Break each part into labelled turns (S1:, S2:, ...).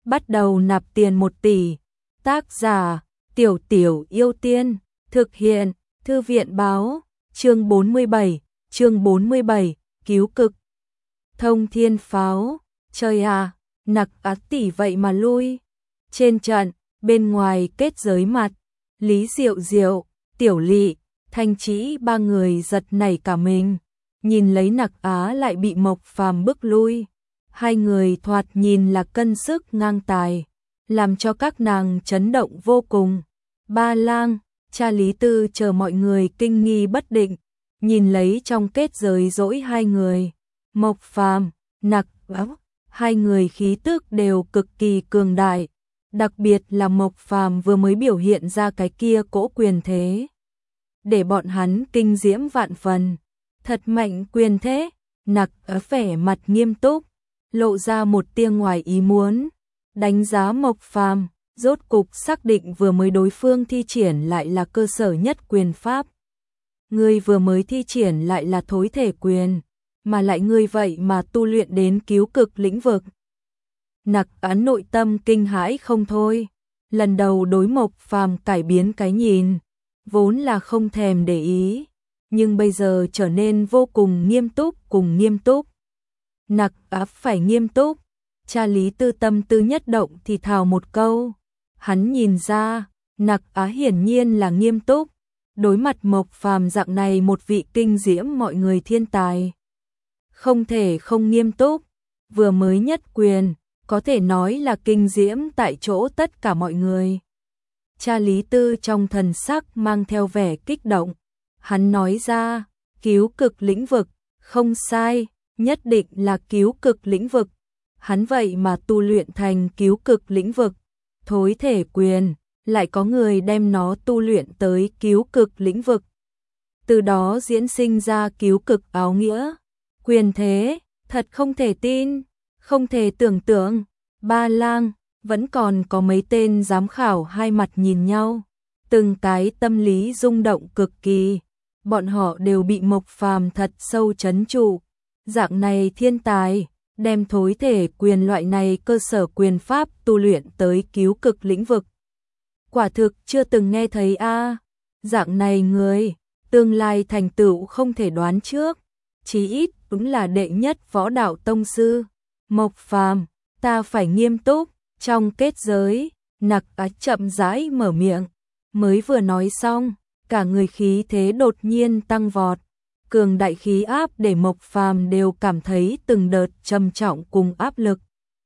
S1: bắt đầu nạp tiền 1 tỷ. Tác giả, Tiểu Tiểu Yêu Tiên, thực hiện, Thư viện báo, chương 47, cứu cực. Thông thiên pháo, trời à, Nặc Á tỷ vậy mà lui. Trên trận, bên ngoài kết giới mặt, Lý Diệu Diệu, Tiểu Lị, Thanh Trĩ ba người giật nảy cả mình, nhìn lấy Nặc Á lại bị Mộc Phàm bức lui. Hai người thoạt nhìn là cân sức ngang tài, làm cho các nàng chấn động vô cùng. Ba Lang, cha Lý Tư chờ mọi người kinh nghi bất định, nhìn lấy trong kết giới dỗi hai người. Mộc Phàm, Nặc Á, hai người khí tức đều cực kỳ cường đại, đặc biệt là Mộc Phàm vừa mới biểu hiện ra cái kia cỗ quyền thế, để bọn hắn kinh diễm vạn phần. Thật mạnh quyền thế. Nặc Á vẻ mặt nghiêm túc, lộ ra một tia ngoài ý muốn, đánh giá Mộc Phàm, rốt cục xác định vừa mới đối phương thi triển lại là cơ sở nhất quyền pháp. Ngươi vừa mới thi triển lại là thối thể quyền, mà lại ngươi vậy mà tu luyện đến cứu cực lĩnh vực. Nặc Á nội tâm kinh hãi không thôi, lần đầu đối Mộc Phàm cải biến cái nhìn, vốn là không thèm để ý, nhưng bây giờ trở nên vô cùng nghiêm túc. Nặc Á phải nghiêm túc. Cha Lý Tư tâm tư nhất động thì thào một câu. Hắn nhìn ra, Nặc Á hiển nhiên là nghiêm túc. Đối mặt Mộc Phàm dạng này một vị kinh diễm mọi người thiên tài, không thể không nghiêm túc. Vừa mới nhất quyền, có thể nói là kinh diễm tại chỗ tất cả mọi người. Cha Lý Tư trong thần sắc mang theo vẻ kích động. Hắn nói ra, cứu cực lĩnh vực, không sai, nhất định là cứu cực lĩnh vực. Hắn vậy mà tu luyện thành cứu cực lĩnh vực. Thối thể quyền, lại có người đem nó tu luyện tới cứu cực lĩnh vực. Từ đó diễn sinh ra cứu cực áo nghĩa. Quyền thế, thật không thể tin, không thể tưởng tượng. Ba Lang, vẫn còn có mấy tên giám khảo hai mặt nhìn nhau, từng cái tâm lý rung động cực kỳ. Bọn họ đều bị Mộc Phàm thật sâu chấn trụ. Dạng này thiên tài, đem thối thể quyền loại này cơ sở quyền pháp tu luyện tới cứu cực lĩnh vực. Quả thực chưa từng nghe thấy a. Dạng này người, tương lai thành tựu không thể đoán trước, chí ít cũng là đệ nhất võ đạo tông sư. Mộc Phàm, ta phải nghiêm túc. Trong kết giới, Nặc Á chậm rãi mở miệng, mới vừa nói xong, cả người khí thế đột nhiên tăng vọt, cường đại khí áp để Mộc Phàm đều cảm thấy từng đợt trầm trọng cùng áp lực.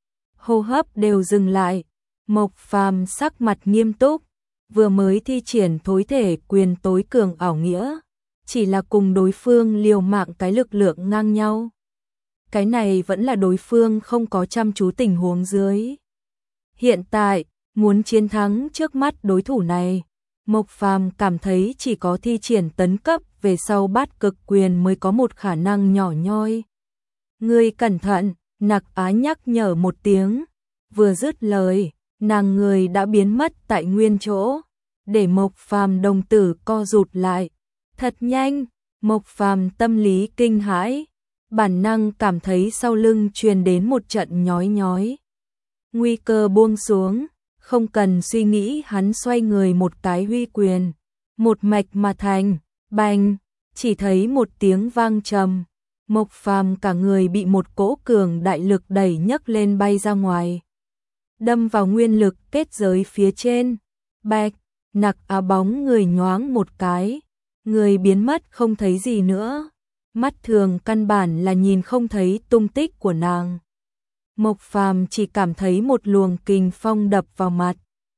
S1: Hô hấp đều dừng lại, Mộc Phàm sắc mặt nghiêm túc, vừa mới thi triển thối thể quyền tối cường ảo nghĩa, chỉ là cùng đối phương liều mạng cái lực lượng ngang nhau. Cái này vẫn là đối phương không có chăm chú tình huống dưới. Hiện tại, muốn chiến thắng trước mắt đối thủ này, Mộc Phàm cảm thấy chỉ có thi triển tấn cấp về sau bát cực quyền mới có một khả năng nhỏ nhoi. Ngươi cẩn thận, Nặc Á nhắc nhở một tiếng. Vừa dứt lời, nàng người đã biến mất tại nguyên chỗ, để Mộc Phàm đồng tử co rụt lại. Thật nhanh, Mộc Phàm tâm lý kinh hãi, bản năng cảm thấy sau lưng truyền đến một trận nhói nhói. Nguy cơ buông xuống, không cần suy nghĩ hắn xoay người một cái huy quyền, một mạch mà thành, bành, chỉ thấy một tiếng vang trầm, Mộc Phàm cả người bị một cỗ cường đại lực đẩy nhấc lên bay ra ngoài, đâm vào nguyên lực kết giới phía trên. Bạch, Nặc Á bóng người nhoáng một cái, người biến mất không thấy gì nữa, mắt thường căn bản là nhìn không thấy tung tích của nàng. Mộc Phàm chỉ cảm thấy một luồng kình phong đập vào mặt,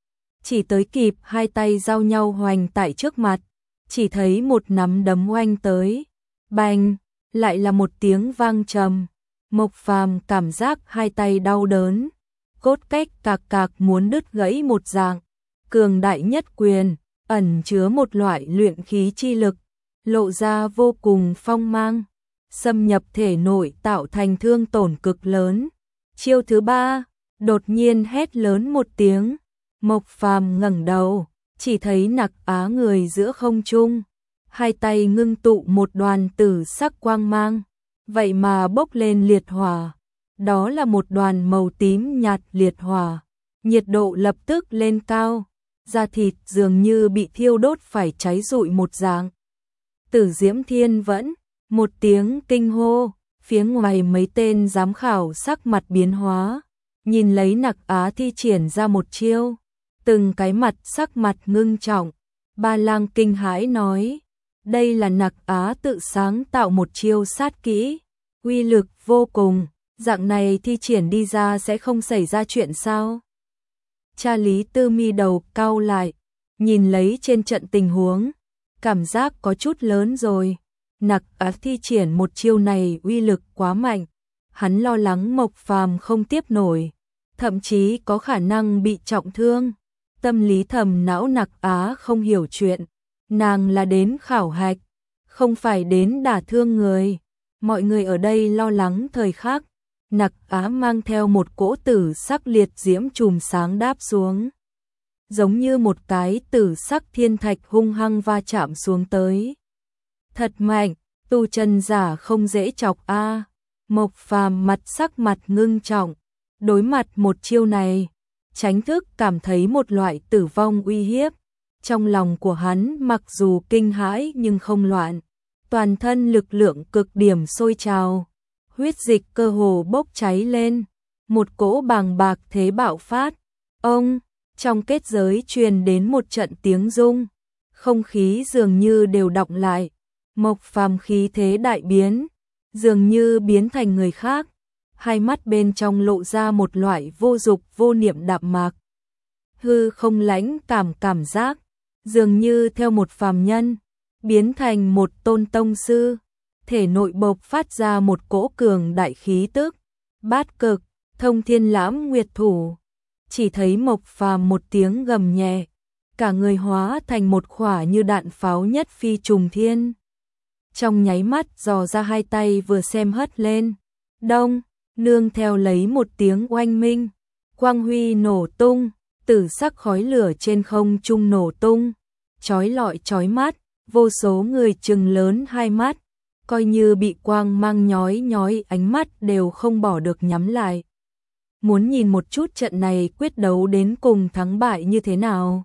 S1: chỉ tới kịp hai tay giao nhau hoành tại trước mặt, chỉ thấy một nắm đấm oanh tới, bành, lại là một tiếng vang trầm. Mộc Phàm cảm giác hai tay đau đớn, cốt cách cạc cạc muốn đứt gãy một dạng. Cường đại nhất quyền, ẩn chứa một loại luyện khí chi lực, lộ ra vô cùng phong mang, xâm nhập thể nội tạo thành thương tổn cực lớn. Chiêu thứ ba, đột nhiên hét lớn một tiếng, Mộc Phàm ngẩng đầu, chỉ thấy Nặc Á người giữa không trung, hai tay ngưng tụ một đoàn tử sắc quang mang, vậy mà bốc lên liệt hỏa. Đó là một đoàn màu tím nhạt liệt hỏa, nhiệt độ lập tức lên cao, da thịt dường như bị thiêu đốt phải cháy rụi một dạng. Tử Diễm Thiên Vẫn, một tiếng kinh hô, phía ngoài mấy tên giám khảo sắc mặt biến hóa, nhìn lấy Nặc Á thi triển ra một chiêu, từng cái mặt sắc mặt ngưng trọng. Ba Lang kinh hãi nói, đây là Nặc Á tự sáng tạo một chiêu sát kỹ, uy lực vô cùng, dạng này thi triển đi ra sẽ không xảy ra chuyện sao? Cha Lý Tư mi đầu cau lại, nhìn lấy trên trận tình huống, cảm giác có chút lớn rồi. Nặc Á thi triển một chiêu này uy lực quá mạnh, hắn lo lắng Mộc Phàm không tiếp nổi, thậm chí có khả năng bị trọng thương. Tâm lý thầm não Nặc Á không hiểu chuyện, nàng là đến khảo hạch, không phải đến đả thương người. Mọi người ở đây lo lắng thời khắc, Nặc Á mang theo một cỗ tử sắc liệt diễm chùm sáng đáp xuống, giống như một cái tử sắc thiên thạch hung hăng va chạm xuống tới. Thật mạnh, tu chân giả không dễ chọc a. Mộc Phàm sắc mặt ngưng trọng, đối mặt một chiêu này, Chánh Thức cảm thấy một loại tử vong uy hiếp. Trong lòng của hắn mặc dù kinh hãi nhưng không loạn, toàn thân lực lượng cực điểm sôi trào, huyết dịch cơ hồ bốc cháy lên, một cỗ bàng bạc thế bạo phát. Ông, trong kết giới truyền đến một trận tiếng rung, không khí dường như đều đọng lại, Mộc Phàm khí thế đại biến, dường như biến thành người khác, hai mắt bên trong lộ ra một loại vô dục vô niệm đạm mạc. Hư không lãnh cảm giác, dường như theo một phàm nhân, biến thành một tôn tông sư, thể nội bộc phát ra một cỗ cường đại khí tức, bát cực, thông thiên lãm nguyệt thủ. Chỉ thấy Mộc Phàm một tiếng gầm nhẹ, cả người hóa thành một khỏa như đạn pháo nhất phi trùng thiên. Trong nháy mắt dò ra hai tay vừa xem hất lên, đông, nương theo lấy một tiếng oanh minh, quang huy nổ tung, tử sắc khói lửa trên không trung nổ tung, chói lọi chói mắt, vô số người trừng lớn hai mắt, coi như bị quang mang nhói nhói ánh mắt đều không bỏ được nhắm lại. Muốn nhìn một chút trận này quyết đấu đến cùng thắng bại như thế nào.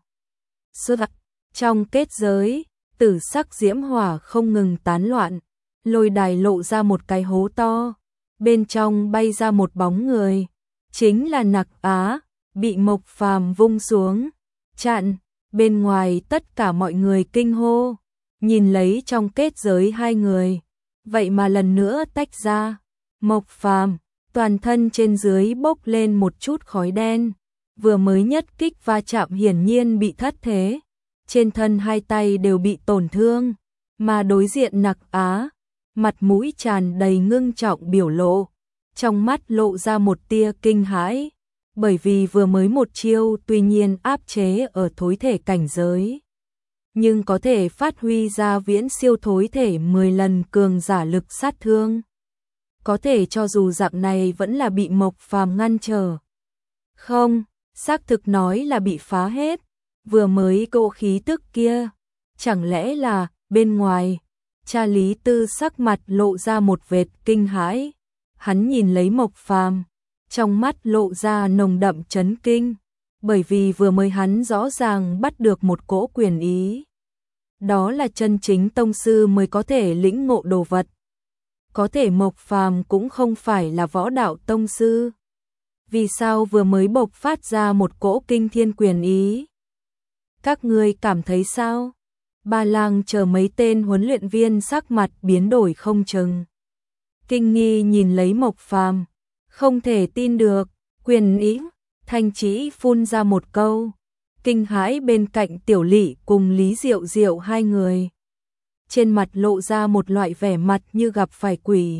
S1: Trong kết giới, tử sắc diễm hỏa không ngừng tán loạn, lôi đài lộ ra một cái hố to, bên trong bay ra một bóng người, chính là Nặc Á, bị Mộc Phàm vung xuống, chặn. Bên ngoài tất cả mọi người kinh hô, nhìn lấy trong kết giới hai người, vậy mà lần nữa tách ra. Mộc Phàm toàn thân trên dưới bốc lên một chút khói đen, vừa mới nhất kích va chạm hiển nhiên bị thất thế, trên thân hai tay đều bị tổn thương, mà đối diện Nặc Á, mặt mũi tràn đầy ngưng trọng biểu lộ, trong mắt lộ ra một tia kinh hãi, bởi vì vừa mới một chiêu tuy nhiên áp chế ở thối thể cảnh giới, nhưng có thể phát huy ra viễn siêu thối thể 10 lần cường giả lực sát thương. Có thể cho dù dạng này vẫn là bị Mộc Phàm ngăn trở. Không, xác thực nói là bị phá hết, vừa mới cỗ khí tức kia, chẳng lẽ là bên ngoài. Cha Lý Tư sắc mặt lộ ra một vệt kinh hãi, hắn nhìn lấy Mộc Phàm, trong mắt lộ ra nồng đậm chấn kinh, bởi vì vừa mới hắn rõ ràng bắt được một cỗ quyền ý. Đó là chân chính tông sư mới có thể lĩnh ngộ đồ vật. Có thể Mộc Phàm cũng không phải là võ đạo tông sư. Vì sao vừa mới bộc phát ra một cỗ kinh thiên quyền ý? Các ngươi cảm thấy sao? Ba Lang chờ mấy tên huấn luyện viên sắc mặt biến đổi không chừng. Kinh nghi nhìn lấy Mộc Phàm, không thể tin được, quyền ý. Thanh Chỉ phun ra một câu, kinh hãi bên cạnh Tiểu Lị cùng Lý Diệu Diệu hai người. Trên mặt lộ ra một loại vẻ mặt như gặp phải quỷ.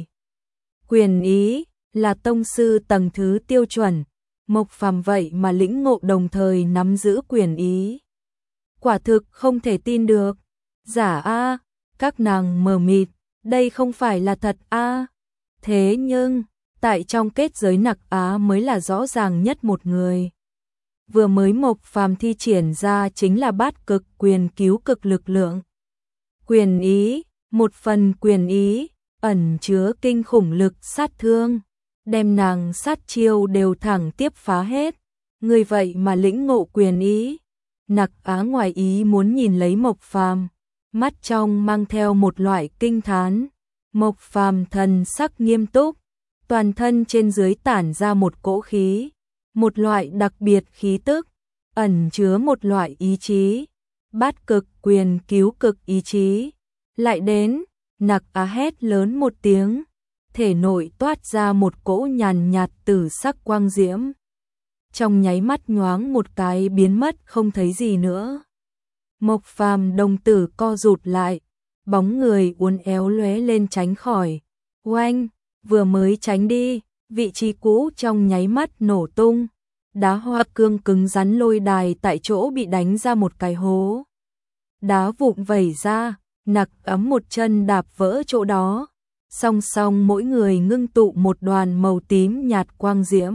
S1: Quyền ý là tông sư tầng thứ tiêu chuẩn, Mộc Phàm vậy mà lĩnh ngộ đồng thời nắm giữ quyền ý. Quả thực không thể tin được. Giả a, các nàng mờ mịt, đây không phải là thật a. Thế nhưng, tại trong kết giới Nặc Á mới là rõ ràng nhất một người. Vừa mới Mộc Phàm thi triển ra chính là bát cực quyền cứu cực lực lượng. Quyền ý, một phần quyền ý, ẩn chứa kinh khủng lực sát thương, đem nàng sát chiêu đều thẳng tiếp phá hết. người vậy mà lĩnh ngộ quyền ý. Nặc Á ngoài ý muốn nhìn lấy Mộc Phàm, mắt trong mang theo một loại kinh thán. Mộc Phàm thần sắc nghiêm túc, toàn thân trên dưới tản ra một cỗ khí, một loại đặc biệt khí tức, ẩn chứa một loại ý chí, bát cực quyền cứu cực ý chí. Lại đến, Nặc Á hét lớn một tiếng, thể nội toát ra một cỗ nhàn nhạt tử sắc quang diễm. Trong nháy mắt nhoáng một cái biến mất không thấy gì nữa. Mộc Phàm đồng tử co rụt lại, bóng người uốn éo lóe lên tránh khỏi. Oanh, vừa mới tránh đi, vị trí cũ trong nháy mắt nổ tung. Đá hoa cương cứng rắn lôi đài tại chỗ bị đánh ra một cái hố. Đá vụn vẩy ra, Nặc Ấm một chân đạp vỡ chỗ đó. Song song mỗi người ngưng tụ một đoàn màu tím nhạt quang diễm,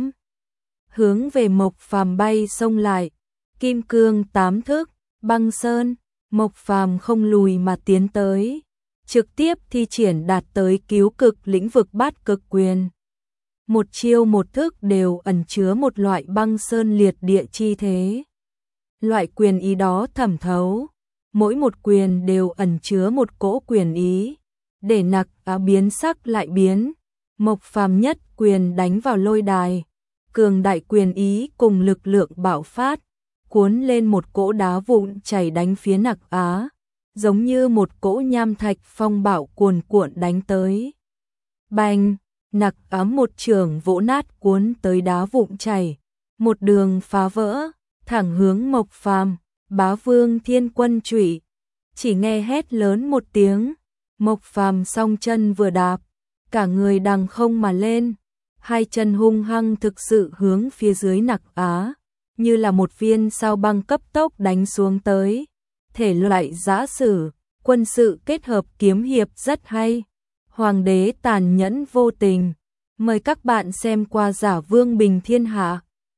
S1: hướng về Mộc Phàm bay xông lại. Kim cương tám thức, băng sơn. Mộc Phàm không lùi mà tiến tới, trực tiếp thi triển đạt tới cứu cực lĩnh vực bát cực quyền. Một chiêu một thức đều ẩn chứa một loại băng sơn liệt địa chi thế. Loại quyền ý đó thẩm thấu, mỗi một quyền đều ẩn chứa một cỗ quyền ý, để Nặc Á biến sắc lại biến. Mộc Phàm nhất quyền đánh vào lôi đài, cường đại quyền ý cùng lực lượng bạo phát, cuốn lên một cỗ đá vụn chảy đánh phía Nặc Á, giống như một cỗ nham thạch phong bạo cuồn cuộn đánh tới. Bành, Nặc Á một chưởng vỗ nát cuốn tới đá vụn chảy, một đường phá vỡ, thẳng hướng Mộc Phàm. Bá Vương Thiên Quân Chủy. Chỉ nghe hét lớn một tiếng, Mộc Phàm song chân vừa đạp, cả người đằng không mà lên, hai chân hung hăng thực sự hướng phía dưới Nặc Á, như là một viên sao băng cấp tốc đánh xuống tới. Thể loại giã sử, quân sự kết hợp kiếm hiệp rất hay. Hoàng đế tàn nhẫn vô tình. Mời các bạn xem qua Giả Vương Bình Thiên Hạ.